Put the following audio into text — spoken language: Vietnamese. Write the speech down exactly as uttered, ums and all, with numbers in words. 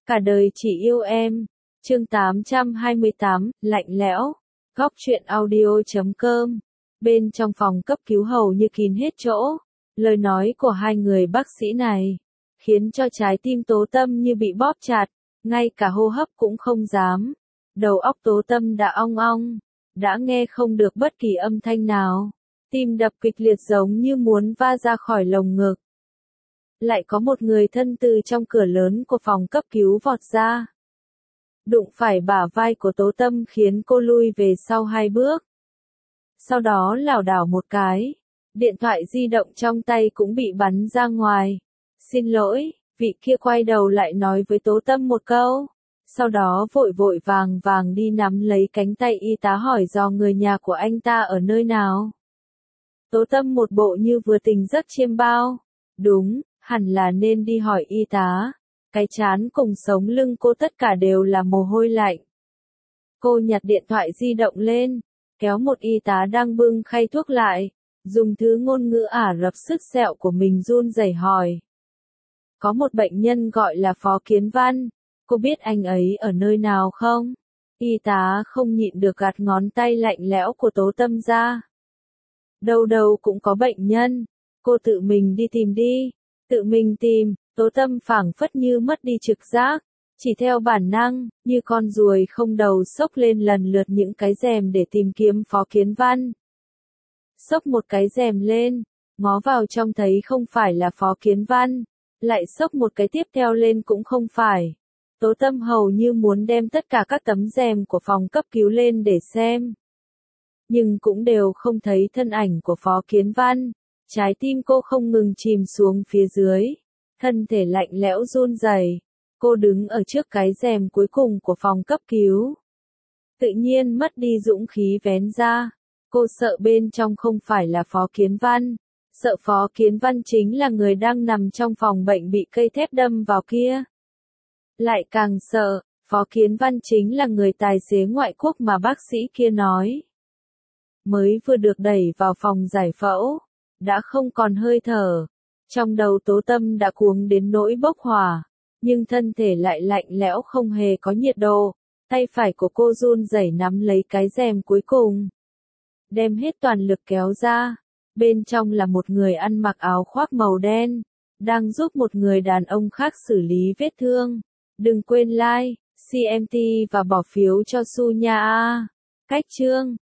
Cả đời chỉ yêu em. Chương tám trăm hai mươi tám, lạnh lẽo. Góc truyện audio chấm com. Bên trong phòng cấp cứu hầu như kín hết chỗ. Lời nói của hai người bác sĩ này khiến cho trái tim Tố Tâm như bị bóp chặt, ngay cả hô hấp cũng không dám. Đầu óc Tố Tâm đã ong ong, đã nghe không được bất kỳ âm thanh nào. Tim đập kịch liệt giống như muốn va ra khỏi lồng ngực. Lại có một người thân từ trong cửa lớn của phòng cấp cứu vọt ra. Đụng phải bả vai của Tố Tâm khiến cô lui về sau hai bước. Sau đó lảo đảo một cái, điện thoại di động trong tay cũng bị bắn ra ngoài. Xin lỗi, vị kia quay đầu lại nói với Tố Tâm một câu. Sau đó vội vội vàng vàng đi nắm lấy cánh tay y tá hỏi do người nhà của anh ta ở nơi nào. Tố Tâm một bộ như vừa tỉnh giấc chiêm bao. Đúng, hẳn là nên đi hỏi y tá. Cái trán cùng sống lưng cô tất cả đều là mồ hôi lạnh. Cô nhặt điện thoại di động lên, kéo một y tá đang bưng khay thuốc lại, dùng thứ ngôn ngữ Ả Rập sức sẹo của mình run rẩy hỏi. Có một bệnh nhân gọi là Phó Kiến Văn, cô biết anh ấy ở nơi nào không? Y tá không nhịn được gạt ngón tay lạnh lẽo của Tố Tâm ra. Đâu đâu cũng có bệnh nhân, cô tự mình đi tìm đi, tự mình tìm. Tố Tâm phảng phất như mất đi trực giác, chỉ theo bản năng, như con ruồi không đầu xốc lên lần lượt những cái rèm để tìm kiếm Phó Kiến Văn. Xốc một cái rèm lên, ngó vào trong thấy không phải là Phó Kiến Văn, lại xốc một cái tiếp theo lên cũng không phải. Tố Tâm hầu như muốn đem tất cả các tấm rèm của phòng cấp cứu lên để xem. Nhưng cũng đều không thấy thân ảnh của Phó Kiến Văn, trái tim cô không ngừng chìm xuống phía dưới. Thân thể lạnh lẽo run rẩy, cô đứng ở trước cái rèm cuối cùng của phòng cấp cứu. Tự nhiên mất đi dũng khí vén ra, cô sợ bên trong không phải là Phó Kiến Văn, sợ Phó Kiến Văn chính là người đang nằm trong phòng bệnh bị cây thép đâm vào kia. Lại càng sợ, Phó Kiến Văn chính là người tài xế ngoại quốc mà bác sĩ kia nói. Mới vừa được đẩy vào phòng giải phẫu, đã không còn hơi thở. Trong đầu Tố Tâm đã cuống đến nỗi bốc hỏa, nhưng thân thể lại lạnh lẽo không hề có nhiệt độ. Tay phải của cô run rẩy nắm lấy cái rèm cuối cùng, đem hết toàn lực kéo ra. Bên trong là một người ăn mặc áo khoác màu đen, đang giúp một người đàn ông khác xử lý vết thương. Đừng quên like, xê em tê và bỏ phiếu cho Su nha. Cách chương